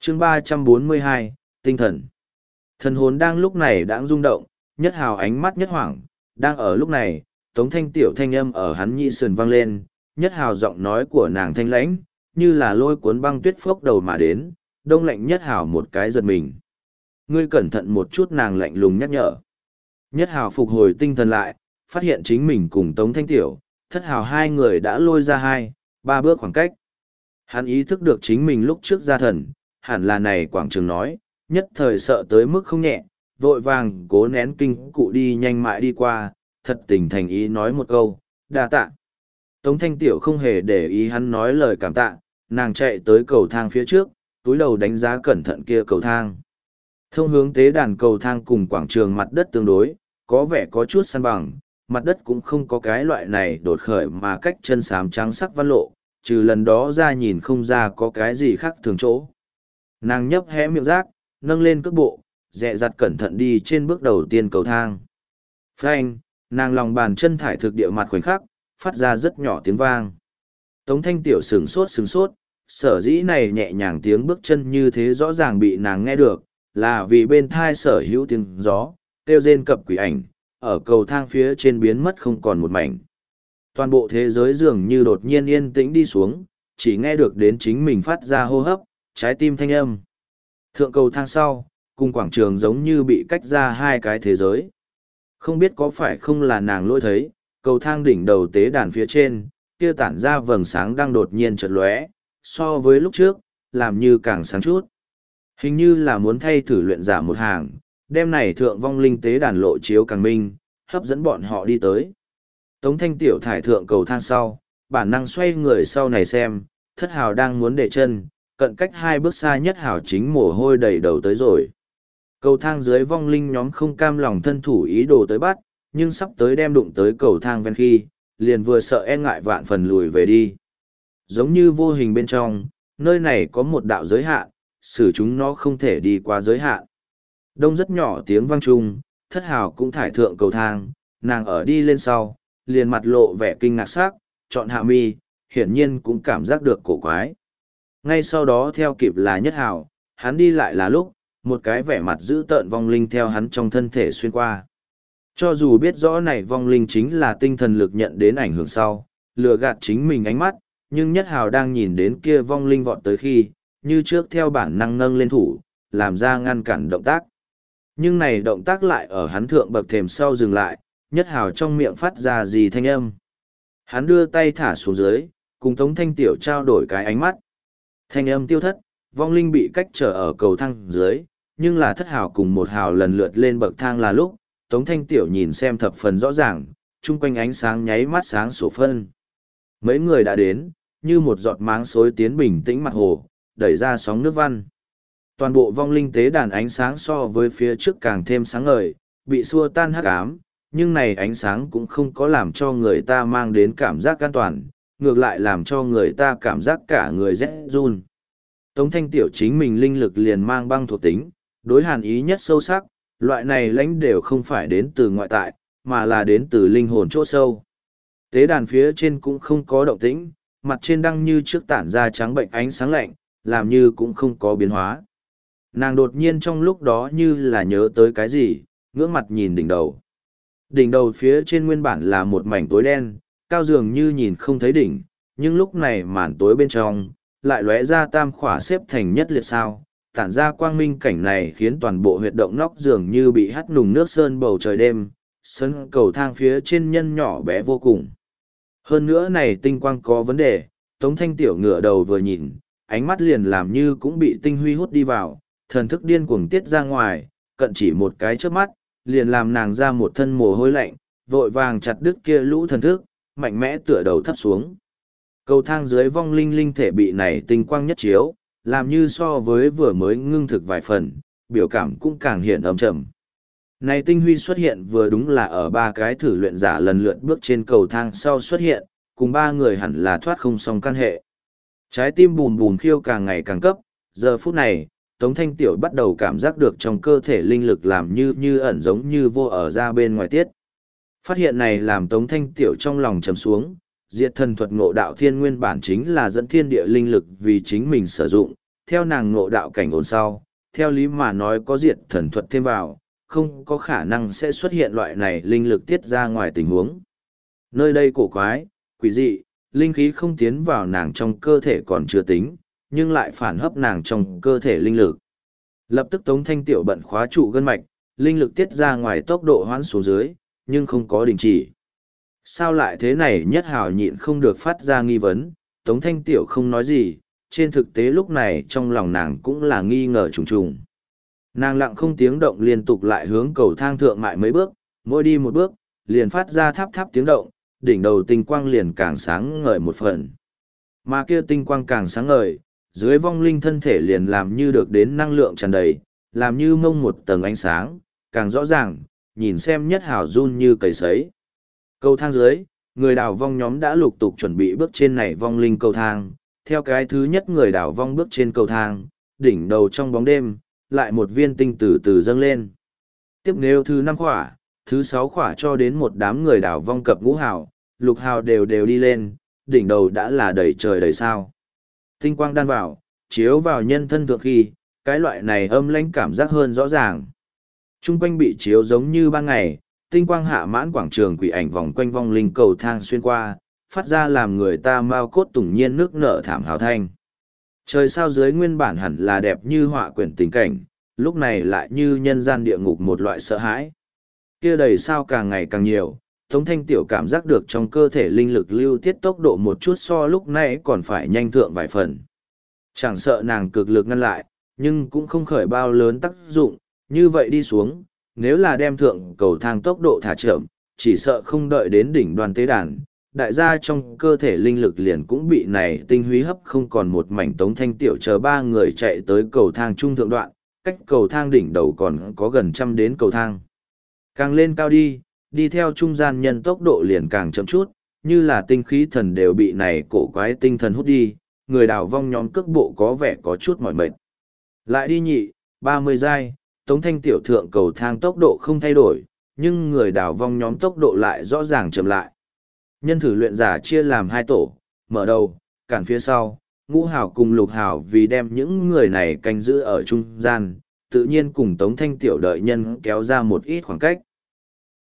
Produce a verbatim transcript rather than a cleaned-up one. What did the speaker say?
chương ba trăm bốn mươi hai, tinh thần. Thần hồn đang lúc này đang rung động, nhất hào ánh mắt nhất hoảng, đang ở lúc này, tống thanh tiểu thanh âm ở hắn nhị sườn vang lên, nhất hào giọng nói của nàng thanh lãnh, như là lôi cuốn băng tuyết phốc đầu mà đến, đông lạnh nhất hào một cái giật mình. Ngươi cẩn thận một chút, nàng lạnh lùng nhắc nhở. Nhất hào phục hồi tinh thần lại, phát hiện chính mình cùng tống thanh tiểu, thất hào hai người đã lôi ra hai, ba bước khoảng cách. Hắn ý thức được chính mình lúc trước ra thần, hẳn là này quảng trường nói, nhất thời sợ tới mức không nhẹ, vội vàng cố nén kinh cụ đi nhanh mại đi qua, thật tình thành ý nói một câu, đa tạ. Tống thanh tiểu không hề để ý hắn nói lời cảm tạ, nàng chạy tới cầu thang phía trước, túi đầu đánh giá cẩn thận kia cầu thang. Thông hướng tế đàn cầu thang cùng quảng trường mặt đất tương đối, có vẻ có chút săn bằng, mặt đất cũng không có cái loại này đột khởi mà cách chân xám trắng sắc văn lộ, trừ lần đó ra nhìn không ra có cái gì khác thường chỗ. Nàng nhấp hé miệng rác, nâng lên cước bộ, dẹ dặt cẩn thận đi trên bước đầu tiên cầu thang. Phanh, nàng lòng bàn chân thải thực địa mặt khoảnh khắc, phát ra rất nhỏ tiếng vang. Tống thanh tiểu sửng sốt sửng sốt, sở dĩ này nhẹ nhàng tiếng bước chân như thế rõ ràng bị nàng nghe được, là vì bên thai sở hữu tiếng gió, kêu rên cập quỷ ảnh, ở cầu thang phía trên biến mất không còn một mảnh. Toàn bộ thế giới dường như đột nhiên yên tĩnh đi xuống, chỉ nghe được đến chính mình phát ra hô hấp, trái tim thanh âm. Thượng cầu thang sau, cùng quảng trường giống như bị cách ra hai cái thế giới. Không biết có phải không là nàng lỗi thấy, cầu thang đỉnh đầu tế đàn phía trên, kia tản ra vầng sáng đang đột nhiên chợt lóe, so với lúc trước, làm như càng sáng chút. Hình như là muốn thay thử luyện giả một hàng, đêm này thượng vong linh tế đàn lộ chiếu càng minh, hấp dẫn bọn họ đi tới. Tống thanh tiểu thải thượng cầu thang sau, bản năng xoay người sau này xem, thất hào đang muốn để chân, cận cách hai bước xa nhất hào chính mồ hôi đầy đầu tới rồi. Cầu thang dưới vong linh nhóm không cam lòng thân thủ ý đồ tới bắt, nhưng sắp tới đem đụng tới cầu thang ven khi, liền vừa sợ e ngại vạn phần lùi về đi. Giống như vô hình bên trong, nơi này có một đạo giới hạn, xử chúng nó không thể đi qua giới hạn. Đông rất nhỏ tiếng vang chung, thất hào cũng thải thượng cầu thang, nàng ở đi lên sau, liền mặt lộ vẻ kinh ngạc sắc, chọn hạ mi, hiển nhiên cũng cảm giác được cổ quái. Ngay sau đó theo kịp là nhất hào, hắn đi lại là lúc, một cái vẻ mặt dữ tợn vong linh theo hắn trong thân thể xuyên qua. Cho dù biết rõ này vong linh chính là tinh thần lực nhận đến ảnh hưởng sau, lừa gạt chính mình ánh mắt, nhưng nhất hào đang nhìn đến kia vong linh vọt tới khi, như trước theo bản năng nâng lên thủ, làm ra ngăn cản động tác. Nhưng này động tác lại ở hắn thượng bậc thềm sau dừng lại, nhất hào trong miệng phát ra gì thanh âm. Hắn đưa tay thả xuống dưới, cùng Tống Thanh Tiểu trao đổi cái ánh mắt. Thanh âm tiêu thất, vong linh bị cách trở ở cầu thang dưới, nhưng là thất hào cùng một hào lần lượt lên bậc thang là lúc, Tống Thanh Tiểu nhìn xem thập phần rõ ràng, chung quanh ánh sáng nháy mắt sáng sổ phân. Mấy người đã đến, như một giọt máng xối tiến bình tĩnh mặt hồ, đẩy ra sóng nước văn. Toàn bộ vong linh tế đàn ánh sáng so với phía trước càng thêm sáng ngời, bị xua tan hắc ám, nhưng này ánh sáng cũng không có làm cho người ta mang đến cảm giác an toàn, ngược lại làm cho người ta cảm giác cả người rét run. Tống Thanh Tiểu chính mình linh lực liền mang băng thuộc tính, đối hàn ý nhất sâu sắc, loại này lãnh đều không phải đến từ ngoại tại, mà là đến từ linh hồn chỗ sâu. Tế đàn phía trên cũng không có động tĩnh, mặt trên đăng như trước tản ra trắng bệnh ánh sáng lạnh, làm như cũng không có biến hóa. Nàng đột nhiên trong lúc đó như là nhớ tới cái gì, ngưỡng mặt nhìn đỉnh đầu. Đỉnh đầu phía trên nguyên bản là một mảnh tối đen, cao dường như nhìn không thấy đỉnh, nhưng lúc này màn tối bên trong, lại lóe ra tam khỏa xếp thành nhất liệt sao, tản ra quang minh cảnh này khiến toàn bộ huyệt động nóc dường như bị hắt nùng nước sơn bầu trời đêm, sân cầu thang phía trên nhân nhỏ bé vô cùng. Hơn nữa này tinh quang có vấn đề, Tống Thanh Tiểu ngửa đầu vừa nhìn, ánh mắt liền làm như cũng bị tinh huy hút đi vào, thần thức điên cuồng tiết ra ngoài, cận chỉ một cái trước mắt, liền làm nàng ra một thân mồ hôi lạnh, vội vàng chặt đứt kia lũ thần thức, mạnh mẽ tựa đầu thấp xuống. Cầu thang dưới vong linh linh thể bị này tinh quang nhất chiếu, làm như so với vừa mới ngưng thực vài phần, biểu cảm cũng càng hiện âm trầm. Này tinh huy xuất hiện vừa đúng là ở ba cái thử luyện giả lần lượt bước trên cầu thang sau xuất hiện, cùng ba người hẳn là thoát không xong căn hệ. Trái tim bùn bùn khiêu càng ngày càng cấp, giờ phút này, Tống Thanh Tiểu bắt đầu cảm giác được trong cơ thể linh lực làm như như ẩn giống như vô ở ra bên ngoài tiết. Phát hiện này làm Tống Thanh Tiểu trong lòng trầm xuống, diệt thần thuật ngộ đạo thiên nguyên bản chính là dẫn thiên địa linh lực vì chính mình sử dụng, theo nàng ngộ đạo cảnh ổn sau, theo lý mà nói có diệt thần thuật thêm vào, không có khả năng sẽ xuất hiện loại này linh lực tiết ra ngoài tình huống. Nơi đây cổ quái, quỷ dị, linh khí không tiến vào nàng trong cơ thể còn chưa tính, nhưng lại phản hấp nàng trong cơ thể linh lực. Lập tức Tống Thanh Tiểu bận khóa trụ gân mạch, linh lực tiết ra ngoài tốc độ hoãn xuống dưới, nhưng không có đình chỉ. Sao lại thế này? Nhất Hào nhịn không được phát ra nghi vấn, Tống Thanh Tiểu không nói gì, trên thực tế lúc này trong lòng nàng cũng là nghi ngờ trùng trùng. Nàng lặng không tiếng động liên tục lại hướng cầu thang thượng mại mấy bước, mỗi đi một bước, liền phát ra tháp tháp tiếng động, đỉnh đầu tinh quang liền càng sáng ngời một phần. Mà kia tinh quang càng sáng ngời, dưới vong linh thân thể liền làm như được đến năng lượng tràn đầy, làm như mông một tầng ánh sáng, càng rõ ràng, nhìn xem Nhất Hào run như cầy sấy. Cầu thang dưới, người đào vong nhóm đã lục tục chuẩn bị bước trên này vong linh cầu thang, theo cái thứ nhất người đào vong bước trên cầu thang, đỉnh đầu trong bóng đêm, lại một viên tinh từ từ dâng lên. Tiếp nếu thứ năm khỏa, thứ sáu khỏa cho đến một đám người đào vong cập ngũ hào, lục hào đều đều đi lên, đỉnh đầu đã là đầy trời đầy sao. Tinh quang đan vào, chiếu vào nhân thân thượng khi, cái loại này âm lãnh cảm giác hơn rõ ràng. Trung quanh bị chiếu giống như ban ngày, tinh quang hạ mãn quảng trường quỷ ảnh vòng quanh vong linh cầu thang xuyên qua, phát ra làm người ta mau cốt tủng nhiên nước nở thảm hào thanh. Trời sao dưới nguyên bản hẳn là đẹp như họa quyển tình cảnh, lúc này lại như nhân gian địa ngục một loại sợ hãi. Kia đầy sao càng ngày càng nhiều, Tống Thanh Tiểu cảm giác được trong cơ thể linh lực lưu tiết tốc độ một chút so lúc nãy còn phải nhanh thượng vài phần. Chẳng sợ nàng cực lực ngăn lại, nhưng cũng không khởi bao lớn tác dụng, như vậy đi xuống, nếu là đem thượng cầu thang tốc độ thả chậm, chỉ sợ không đợi đến đỉnh đoàn tế đàn, đại gia trong cơ thể linh lực liền cũng bị này tinh huy hấp không còn một mảnh. Tống Thanh Tiểu chờ ba người chạy tới cầu thang trung thượng đoạn, cách cầu thang đỉnh đầu còn có gần trăm đến cầu thang. Càng lên cao đi, đi theo trung gian nhân tốc độ liền càng chậm chút, như là tinh khí thần đều bị này cổ quái tinh thần hút đi, người đào vong nhóm cước bộ có vẻ có chút mỏi mệt. Lại đi nhị, ba mươi giai, Tống Thanh Tiểu thượng cầu thang tốc độ không thay đổi, nhưng người đào vong nhóm tốc độ lại rõ ràng chậm lại. Nhân thử luyện giả chia làm hai tổ, mở đầu, cản phía sau, ngũ hào cùng lục hào vì đem những người này canh giữ ở trung gian, tự nhiên cùng Tống Thanh Tiểu đợi nhân kéo ra một ít khoảng cách.